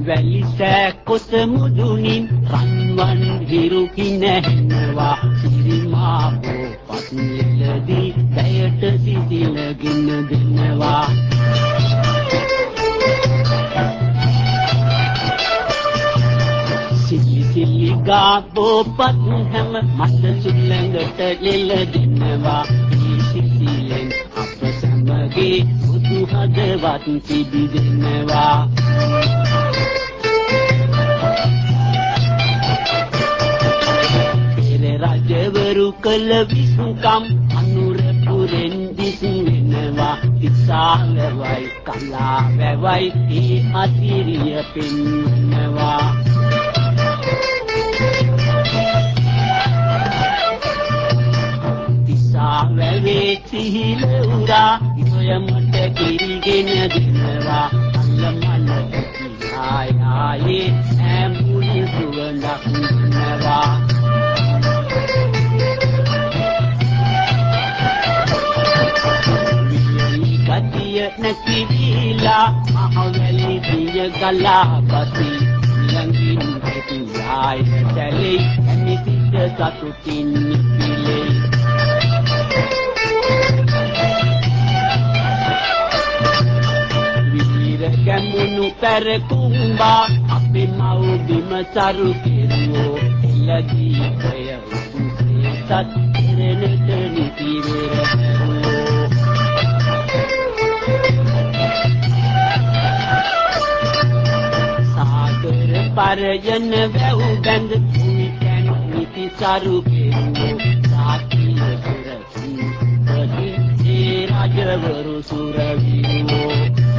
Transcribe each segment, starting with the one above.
වැලිසෑ කොස මුදුනින් රන්වන් හිරු කිනැහෙනවා සිරිමා පොපත් නිලදී දැයට සිසිලගෙන දෙනවා සිලි ගා පොපත් හැම මත සුළඟට ලෙල දෙනවා සිසිලෙන් අප සමගේ බුදු හදවත් පිබිදෙනවා රජවරු කළ විසුකම් අනුරපුරෙන් දිස්වෙනවා තිසාලවයි කලාවැවයි ඒ අසිරිය පෙන්වනවා තිසාවැවේ සිහිල උරා ඉොයමට කිරිගෙන දෙනවා අල්ලමල්ල කියායේ ඇඹුලි සුවඳක් දෙනවා නැතිවිලා මහවැලි දිය ගලාපති ළඟින් හිටියාය තැලේ ඇමිසිට සතුටින් නිපිලේ විහිර ගැමුණු පැරකුම්බා අපේ මව් බිම සරු කෙරුවෝ එළදීපය උසේ සත් කෙරෙනට නිතිවෙර පරයන වැව් බැඳ උයිතැන් නිති සරු කෙරුවෝ සාතිය සුරසි පති ඒ රජවරු සුරවිවෝ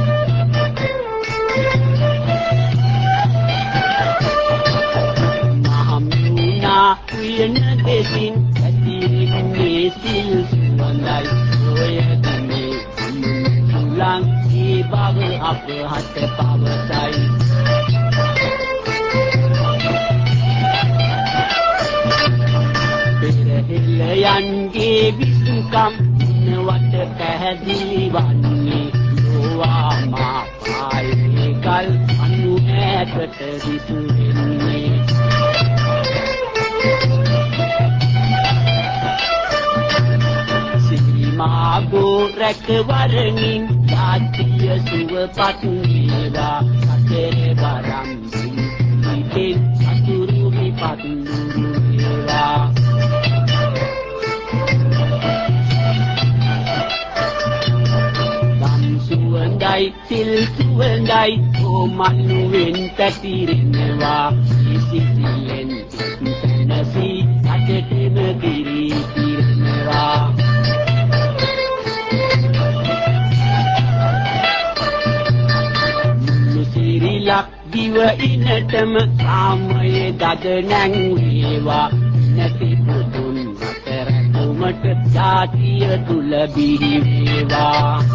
මහමුණා උයන දෙසින් ඇතිරින්නේ සිල් සුවඳයි ඔයදනේ සුලං ඒ බව අප හට පවසයි යන්ගේ විසුකම් නවට පැහැදිලි වන්නේ ලෝවා මා පායේ කල් අනු ඈතට දිසු වෙන්නේ සීමා ගෝ රැකවරණින් ජාතිය සුවපත් වේවා සතරේ වරම් සිටේ සතුරු විපත් වේවා සිල් සුවඳයි ඕමනුවෙන් පැතිරෙනවා සිසිලෙන් නැසි අටටම ගිරි පිරෙනවා මුසිරිලක් දිව ඉනටම සාමයේ දද නැංවේවා නැති පුදුන් අතර කුමට ජාතිය තුල බිහි වේවා